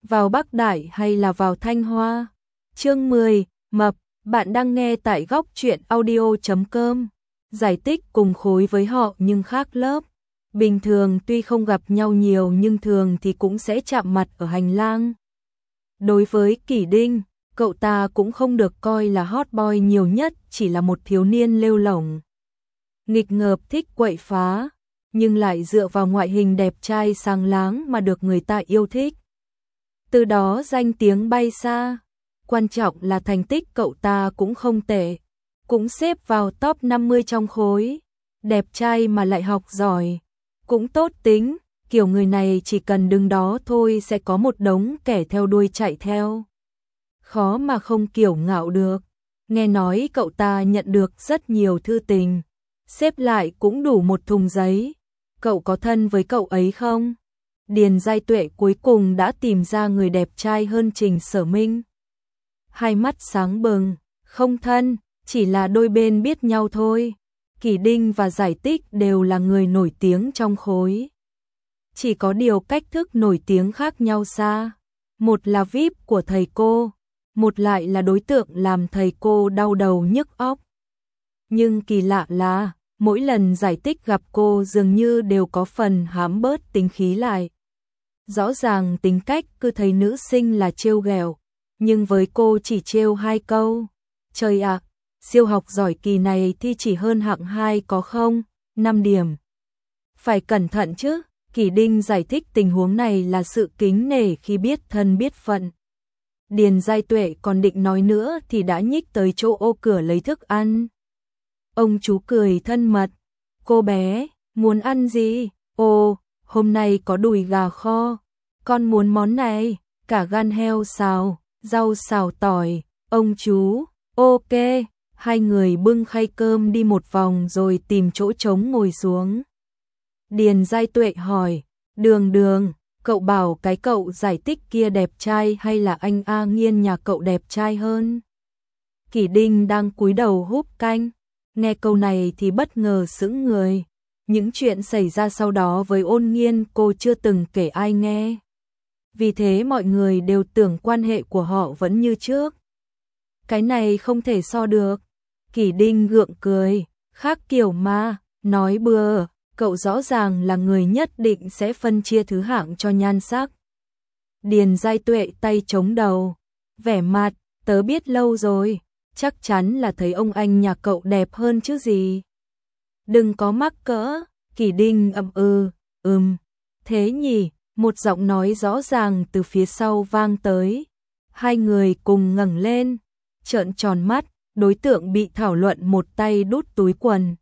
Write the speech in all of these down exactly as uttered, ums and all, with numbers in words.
vào Bắc Đại hay là vào Thanh Hoa? Chương mười, Mập, bạn đang nghe tại góc truyện audio chấm com. Giải tích cùng khối với họ nhưng khác lớp. Bình thường tuy không gặp nhau nhiều nhưng thường thì cũng sẽ chạm mặt ở hành lang. Đối với Kỷ Đinh, cậu ta cũng không được coi là hot boy nhiều nhất, chỉ là một thiếu niên lêu lổng. Nghịch ngợp thích quậy phá, nhưng lại dựa vào ngoại hình đẹp trai sáng láng mà được người ta yêu thích. Từ đó danh tiếng bay xa. Quan trọng là thành tích cậu ta cũng không tệ, cũng xếp vào top năm mươi trong khối. Đẹp trai mà lại học giỏi, cũng tốt tính, kiểu người này chỉ cần đứng đó thôi sẽ có một đống kẻ theo đuôi chạy theo. Khó mà không kiêu ngạo được. Nghe nói cậu ta nhận được rất nhiều thư tình, xếp lại cũng đủ một thùng giấy. Cậu có thân với cậu ấy không? Điền Giai Tuệ cuối cùng đã tìm ra người đẹp trai hơn Trình Sở Minh. Hai mắt sáng bừng, không thân, chỉ là đôi bên biết nhau thôi. Kỷ Đinh và Giải Tích đều là người nổi tiếng trong khối. Chỉ có điều cách thức nổi tiếng khác nhau xa. Một là vi ai pi của thầy cô, một lại là đối tượng làm thầy cô đau đầu nhức óc. Nhưng kỳ lạ là, mỗi lần Giải Tích gặp cô dường như đều có phần hãm bớt tính khí lại. Rõ ràng tính cách cứ thấy nữ sinh là trêu ghẹo, nhưng với cô chỉ trêu hai câu. Trời ạ, siêu học giỏi kỳ này thì chỉ hơn hạng hai có không? năm điểm. Phải cẩn thận chứ, Kỷ Đinh giải thích tình huống này là sự kính nể khi biết thân biết phận. Điền Giai Tuệ còn định nói nữa thì đã nhích tới chỗ ô cửa lấy thức ăn. Ông chú cười thân mật. Cô bé, muốn ăn gì? Ồ, hôm nay có đùi gà kho. Con muốn món này, cả gan heo xào, rau xào tỏi. Ông chú, ok. Hai người bưng khay cơm đi một vòng rồi tìm chỗ trống ngồi xuống. Điền Giai Tuệ hỏi, Đường Đường, cậu bảo cái cậu Giải Tích kia đẹp trai hay là anh A Nghiên nhà cậu đẹp trai hơn? Kỷ Đinh đang cúi đầu húp canh, nghe câu này thì bất ngờ sững người. Những chuyện xảy ra sau đó với Ôn Nghiên cô chưa từng kể ai nghe. Vì thế mọi người đều tưởng quan hệ của họ vẫn như trước. Cái này không thể so được. Kỷ Đinh gượng cười, khác kiểu mà, nói bừa, cậu rõ ràng là người nhất định sẽ phân chia thứ hạng cho nhan sắc. Điền Giai Tuệ tay chống đầu, vẻ mặt, tớ biết lâu rồi, chắc chắn là thấy ông anh nhà cậu đẹp hơn chứ gì. Đừng có mắc cỡ, Kỷ Đinh ậm ừ, ừm, thế nhỉ, một giọng nói rõ ràng từ phía sau vang tới. Hai người cùng ngẩng lên, trợn tròn mắt, đối tượng bị thảo luận một tay đút túi quần.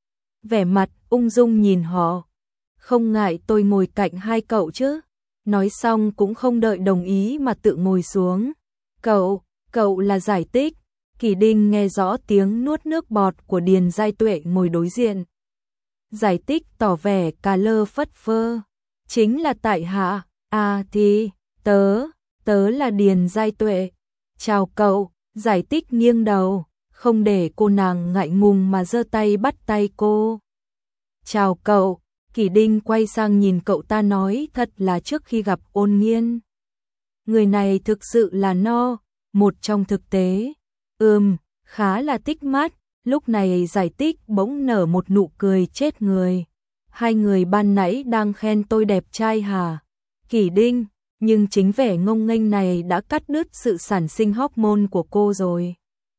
Vẻ mặt ung dung nhìn họ, không ngại tôi ngồi cạnh hai cậu chứ. Nói xong cũng không đợi đồng ý mà tự ngồi xuống. Cậu, cậu là Giải Tích. Kỷ Đinh nghe rõ tiếng nuốt nước bọt của Điền Giai Tuệ ngồi đối diện. Giải Tích tỏ vẻ cà lơ phất phơ. Chính là tại hạ, à thì, tớ, tớ là Điền Giai Tuệ. Chào cậu. Giải Tích nghiêng đầu, không để cô nàng ngại ngùng mà giơ tay bắt tay cô. Chào cậu. Kỷ Đinh quay sang nhìn cậu ta nói, thật là trước khi gặp Ôn Nghiên. Người này thực sự là no, một trong thực tế. Ừm, khá là tích mắt. Lúc này Giải Tích bỗng nở một nụ cười chết người. Hai người ban nãy đang khen tôi đẹp trai hả? Kỷ Đinh, nhưng chính vẻ ngông nghênh này đã cắt đứt sự sản sinh hormone của cô rồi.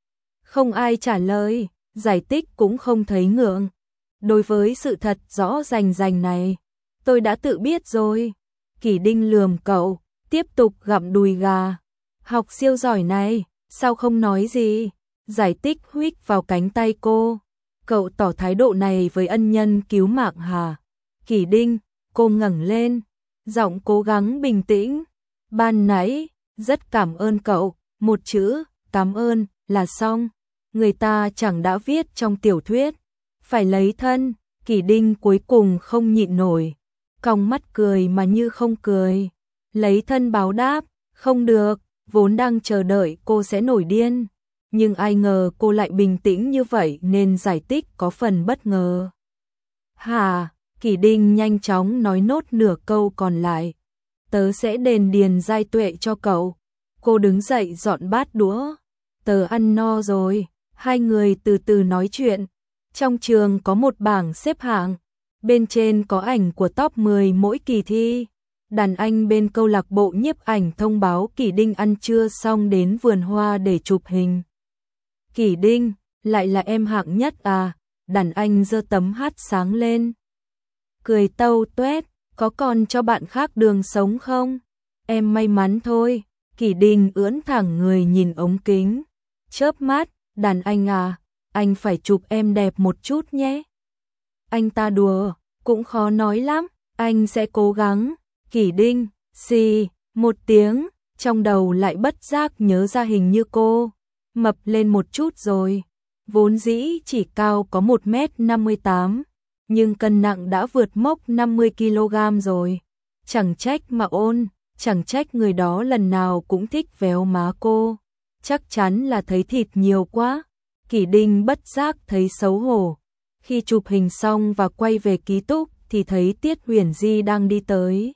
Không ai trả lời, Giải Tích cũng không thấy ngượng. Đối với sự thật rõ rành rành này, tôi đã tự biết rồi. Kỷ Đinh lườm cậu, tiếp tục gặm đùi gà. Học siêu giỏi này, sao không nói gì? Giải Tích huých vào cánh tay cô. Cậu tỏ thái độ này với ân nhân cứu mạng hả? Kỷ Đinh, cô ngẩng lên, giọng cố gắng bình tĩnh. Ban nãy, rất cảm ơn cậu, một chữ, cảm ơn, là xong. Người ta chẳng đã viết trong tiểu thuyết. Phải lấy thân, Kỷ Đinh cuối cùng không nhịn nổi. Cong mắt cười mà như không cười. Lấy thân báo đáp, không được, vốn đang chờ đợi cô sẽ nổi điên. Nhưng ai ngờ cô lại bình tĩnh như vậy nên Giải Tích có phần bất ngờ. Hà, Kỷ Đinh nhanh chóng nói nốt nửa câu còn lại. tớ sẽ đền Điền Giai Tuệ cho cậu. Cô đứng dậy dọn bát đũa. Tớ ăn no rồi. Hai người từ từ nói chuyện. Trong trường có một bảng xếp hạng. Bên trên có ảnh của top mười mỗi kỳ thi. Đàn anh bên câu lạc bộ nhiếp ảnh thông báo Kỷ Đinh ăn trưa xong đến vườn hoa để chụp hình. Kỷ Đinh, lại là em hạng nhất à? Đàn anh giơ tấm hát sáng lên. Cười tâu tuét, có còn cho bạn khác đường sống không? Em may mắn thôi. Kỷ Đinh ưỡn thẳng người nhìn ống kính. Chớp mắt, đàn anh à, anh phải chụp em đẹp một chút nhé. Anh ta đùa, cũng khó nói lắm, anh sẽ cố gắng. Kỷ Đinh, xì, một tiếng, trong đầu lại bất giác nhớ ra hình như cô mập lên một chút rồi. Vốn dĩ chỉ cao có một mét năm mươi tám, nhưng cân nặng đã vượt mốc năm mươi ki lô gam rồi. Chẳng trách mà ôn, chẳng trách người đó lần nào cũng thích véo má cô. Chắc chắn là thấy thịt nhiều quá. Kỷ Đinh bất giác thấy xấu hổ. Khi chụp hình xong và quay về ký túc thì thấy Tiết Huyền Di đang đi tới.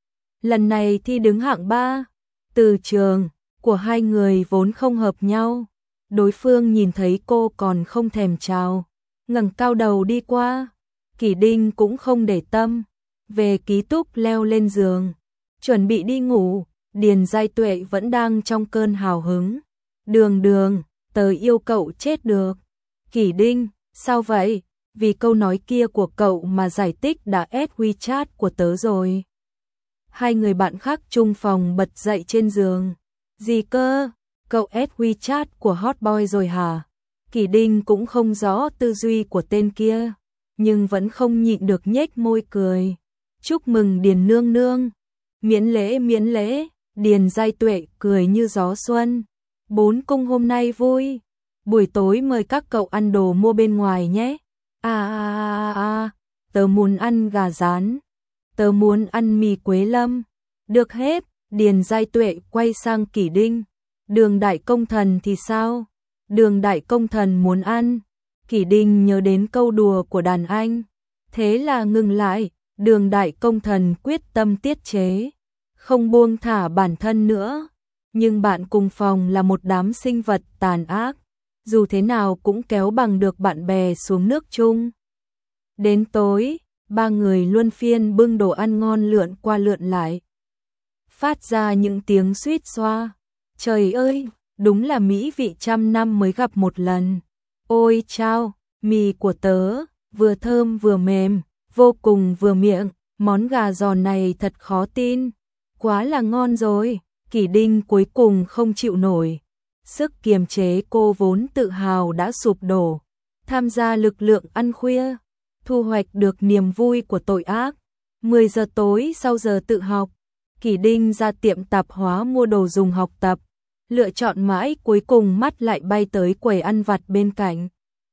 Lần này thi đứng hạng ba. Từ trường của hai người vốn không hợp nhau. Đối phương nhìn thấy cô còn không thèm chào, ngẩng cao đầu đi qua. Kỷ Đinh cũng không để tâm, về ký túc leo lên giường, chuẩn bị đi ngủ. Điền Giai Tuệ vẫn đang trong cơn hào hứng. Đường đường, tớ yêu cậu chết được. Kỷ Đinh, sao vậy? Vì câu nói kia của cậu mà Giải Tích đã add WeChat của tớ rồi. Hai người bạn khác chung phòng bật dậy trên giường. Gì cơ? Cậu add WeChat của hot boy rồi hả? Kỷ Đinh cũng không rõ tư duy của tên kia, nhưng vẫn không nhịn được nhếch môi cười. Chúc mừng Điền nương nương. Miễn lễ miễn lễ. Điền Giai Tuệ cười như gió xuân. Bốn cung hôm nay vui. Buổi tối mời các cậu ăn đồ mua bên ngoài nhé. À à à à, tớ muốn ăn gà rán. Tớ muốn ăn mì Quế Lâm. Được hết. Điền Giai Tuệ quay sang Kỷ Đinh. Đường Đại Công Thần thì sao? Đường Đại Công Thần muốn ăn. Kỷ Đinh nhớ đến câu đùa của đàn anh. Thế là ngừng lại. Đường Đại Công Thần quyết tâm tiết chế, không buông thả bản thân nữa. Nhưng bạn cùng phòng là một đám sinh vật tàn ác, dù thế nào cũng kéo bằng được bạn bè xuống nước chung. Đến tối, ba người luân phiên bưng đồ ăn ngon lượn qua lượn lại, phát ra những tiếng suýt xoa. Trời ơi, đúng là mỹ vị trăm năm mới gặp một lần. Ôi chao, mì của tớ, vừa thơm vừa mềm, vô cùng vừa miệng, món gà giòn này thật khó tin. Quá là ngon rồi. Kỷ Đinh cuối cùng không chịu nổi. Sức kiềm chế cô vốn tự hào đã sụp đổ. Tham gia lực lượng ăn khuya, thu hoạch được niềm vui của tội ác. mười giờ tối sau giờ tự học, Kỷ Đinh ra tiệm tạp hóa mua đồ dùng học tập. Lựa chọn mãi cuối cùng mắt lại bay tới quầy ăn vặt bên cạnh.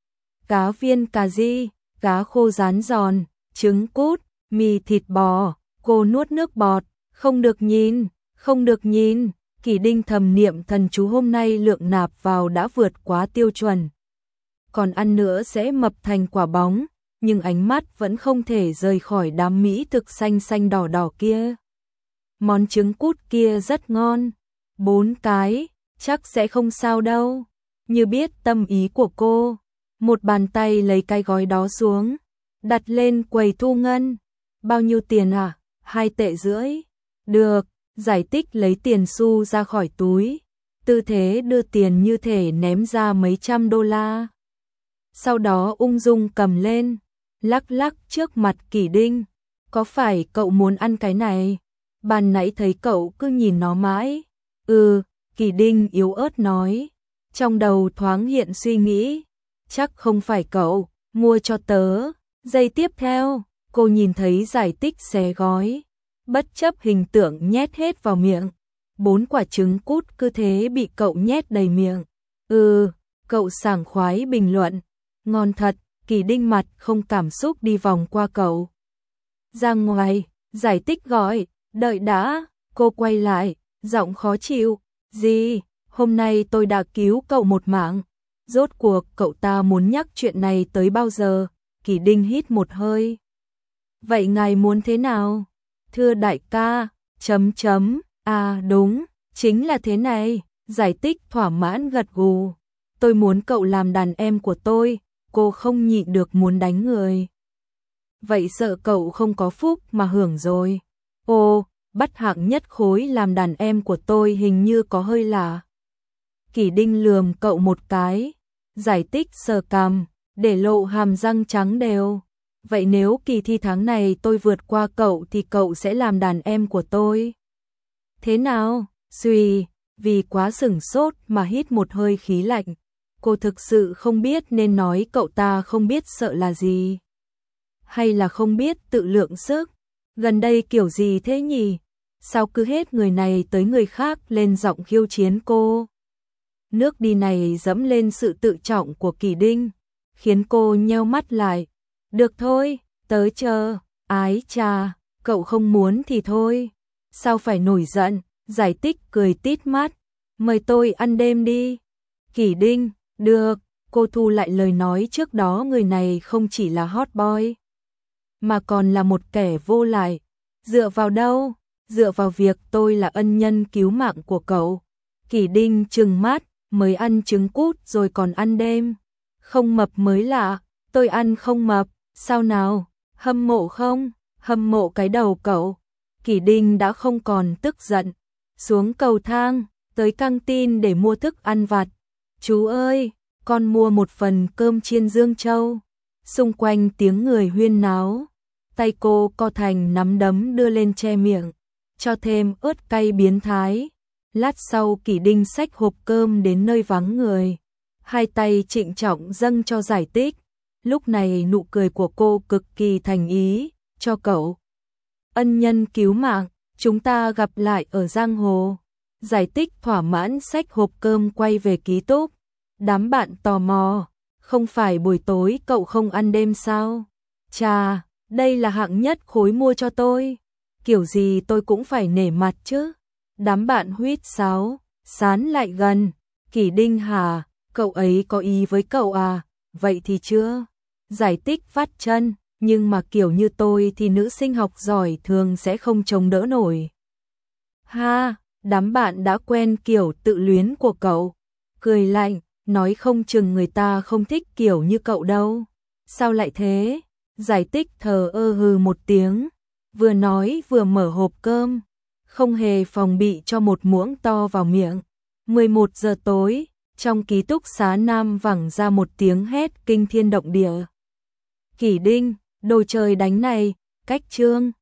Cá viên cà ri, cá khô rán giòn, trứng cút, mì thịt bò. Cô nuốt nước bọt. Không được nhìn, không được nhìn. Kỷ Đinh thầm niệm thần chú hôm nay lượng nạp vào đã vượt quá tiêu chuẩn. Còn ăn nữa sẽ mập thành quả bóng, nhưng ánh mắt vẫn không thể rời khỏi đám mỹ thực xanh xanh đỏ đỏ kia. Món trứng cút kia rất ngon. Bốn cái, chắc sẽ không sao đâu. Như biết tâm ý của cô, một bàn tay lấy cái gói đó xuống, đặt lên quầy thu ngân. Bao nhiêu tiền à? Hai tệ rưỡi. Được. Giải Tích lấy tiền xu ra khỏi túi, tư thế đưa tiền như thể ném ra mấy trăm đô la. Sau đó ung dung cầm lên, lắc lắc trước mặt Kỷ Đinh. Có phải cậu muốn ăn cái này? Ban nãy thấy cậu cứ nhìn nó mãi. Ừ, Kỷ Đinh yếu ớt nói. Trong đầu thoáng hiện suy nghĩ. Chắc không phải cậu, mua cho tớ. Giây tiếp theo, cô nhìn thấy Giải Tích xé gói, bất chấp hình tượng nhét hết vào miệng. Bốn quả trứng cút cứ thế bị cậu nhét đầy miệng. Ừ, cậu sảng khoái bình luận. Ngon thật. Kỷ Đinh mặt không cảm xúc đi vòng qua cậu. Ra ngoài, Giải Tích gọi. Đợi đã. Cô quay lại, giọng khó chịu. Gì? Hôm nay tôi đã cứu cậu một mạng. Rốt cuộc cậu ta muốn nhắc chuyện này tới bao giờ? Kỷ Đinh hít một hơi. Vậy ngài muốn thế nào? Thưa đại ca, Chấm chấm, à đúng, chính là thế này, giải tích thỏa mãn gật gù. Tôi muốn cậu làm đàn em của tôi, cô không nhịn được muốn đánh người. Vậy sợ cậu không có phúc mà hưởng rồi. Ồ, bắt hạng nhất khối làm đàn em của tôi hình như có hơi lạ. Kỷ Đinh lườm cậu một cái, giải tích sờ cằm, để lộ hàm răng trắng đều. Vậy nếu kỳ thi tháng này tôi vượt qua cậu thì cậu sẽ làm đàn em của tôi. Thế nào? Xuy, vì quá sửng sốt mà hít một hơi khí lạnh. Cô thực sự không biết nên nói cậu ta không biết sợ là gì. Hay là không biết tự lượng sức. Gần đây kiểu gì thế nhỉ? Sao cứ hết người này tới người khác lên giọng khiêu chiến cô? Nước đi này dẫm lên sự tự trọng của Kỷ Đinh, khiến cô nheo mắt lại. Được thôi, tớ chờ. Ái chà, cậu không muốn thì thôi. Sao phải nổi giận? Giải tích cười tít mắt. Mời tôi ăn đêm đi. Kỷ Đinh, được. Cô thu lại lời nói trước đó, người này không chỉ là hot boy, mà còn là một kẻ vô lại. Dựa vào đâu? Dựa vào việc tôi là ân nhân cứu mạng của cậu. Kỷ Đinh trừng mắt, mới ăn trứng cút rồi còn ăn đêm. Không mập mới lạ, tôi ăn không mập, sao nào? Hâm mộ không? Hâm mộ cái đầu cậu. Kỷ Đinh đã không còn tức giận, xuống cầu thang, tới căng tin để mua thức ăn vặt. Chú ơi, con mua một phần cơm chiên Dương Châu. Xung quanh tiếng người huyên náo, tay cô co thành nắm đấm đưa lên che miệng, cho thêm ớt cay biến thái. Lát sau Kỷ Đinh xách hộp cơm đến nơi vắng người, hai tay trịnh trọng dâng cho giải tích. Lúc này nụ cười của cô cực kỳ thành ý, cho cậu. Ân nhân cứu mạng, chúng ta gặp lại ở giang hồ. Giải tích thỏa mãn xách hộp cơm quay về ký túc. Đám bạn tò mò, không phải buổi tối cậu không ăn đêm sao? Chà, đây là hạng nhất khối mua cho tôi. Kiểu gì tôi cũng phải nể mặt chứ. Đám bạn huýt sáo, sán lại gần. Kỷ Đinh hả, cậu ấy có ý với cậu à? Vậy thì chưa. Giải tích phát chân, nhưng mà kiểu như tôi thì nữ sinh học giỏi thường sẽ không chống đỡ nổi. Ha, đám bạn đã quen kiểu tự luyến của cậu. Cười lạnh, nói không chừng người ta không thích kiểu như cậu đâu. Sao lại thế? Giải tích thờ ơ hừ một tiếng, vừa nói vừa mở hộp cơm, không hề phòng bị cho một muỗng to vào miệng. mười một giờ tối, trong ký túc xá Nam vẳng ra một tiếng hét kinh thiên động địa. Kỷ Đinh, đồ trời đánh này, cách chương.